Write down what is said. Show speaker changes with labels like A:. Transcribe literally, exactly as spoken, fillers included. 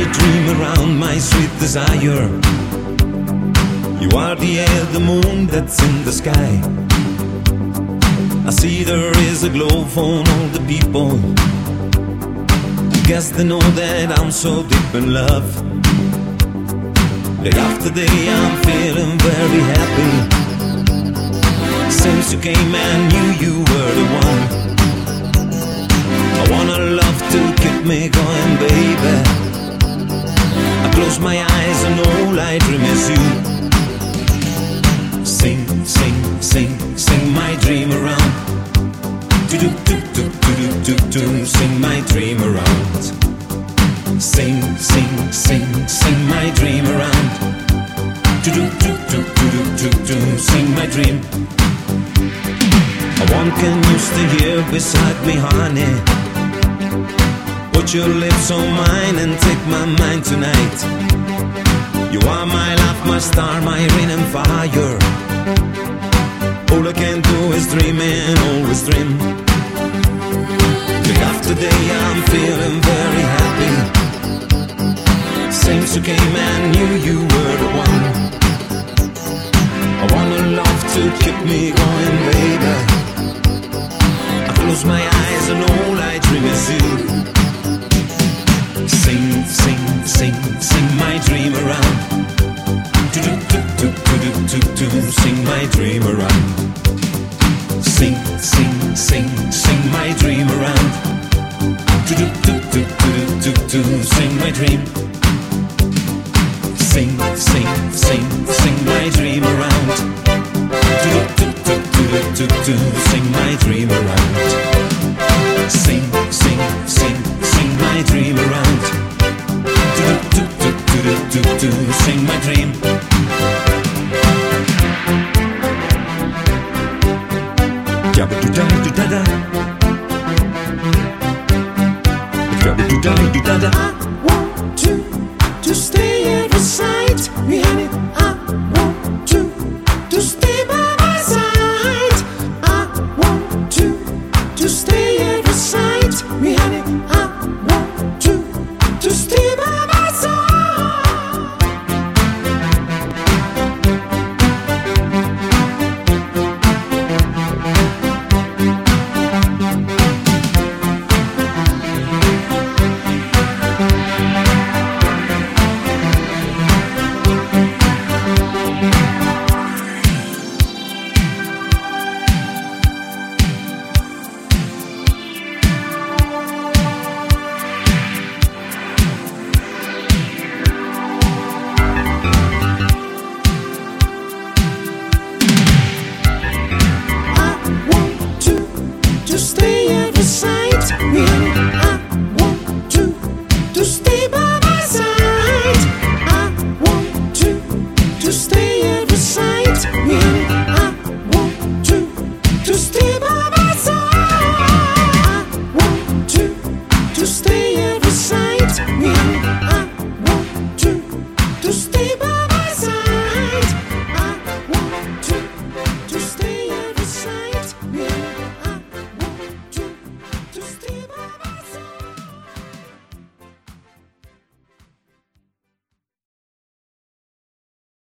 A: dream around, my sweet desire. You are the air, the moon that's in the sky. I see there is a glow for all the people. Guess they know that I'm so deep in love. Day after day I'm feeling very happy. Since you came I knew you were the one. I wanna love to keep me going, baby. I close my eyes and all I dream is you. Sing, sing, sing, sing my dream around. Do do do do do do do, sing my dream around. Sing, sing, sing, sing my dream around. Do do do do do do do, sing my dream. I want can you stay here beside me, honey? Put your lips on mine and take my mind tonight. You are my life, my star, my rain and fire. All I can do is dream and always dream. Day after day I'm feeling very happy. Since you came I knew you were the one. I wanna love to keep me going, baby. I close my eyes and all I dream is you. Sing, sing, sing, sing my dream around. Do do do do do do do, sing my dream around. Sing, sing, sing, sing my dream around. Do do do do do do do, sing my dream. Sing, sing, sing, sing my dream around. Do do do do do do do, sing my dream around. Sing, sing, sing, sing my dream around. Do do do do do do, sing my dream. Jabba do da do da da. Jabba do da do da da.
B: I want to to stay at your side, me honey. I want to to stay by my side. I want to to stay at your side, me honey. I want to to stay by my side. To stay at your side, me honey. I want to to stay by my side. I want to to stay at your side, me honey.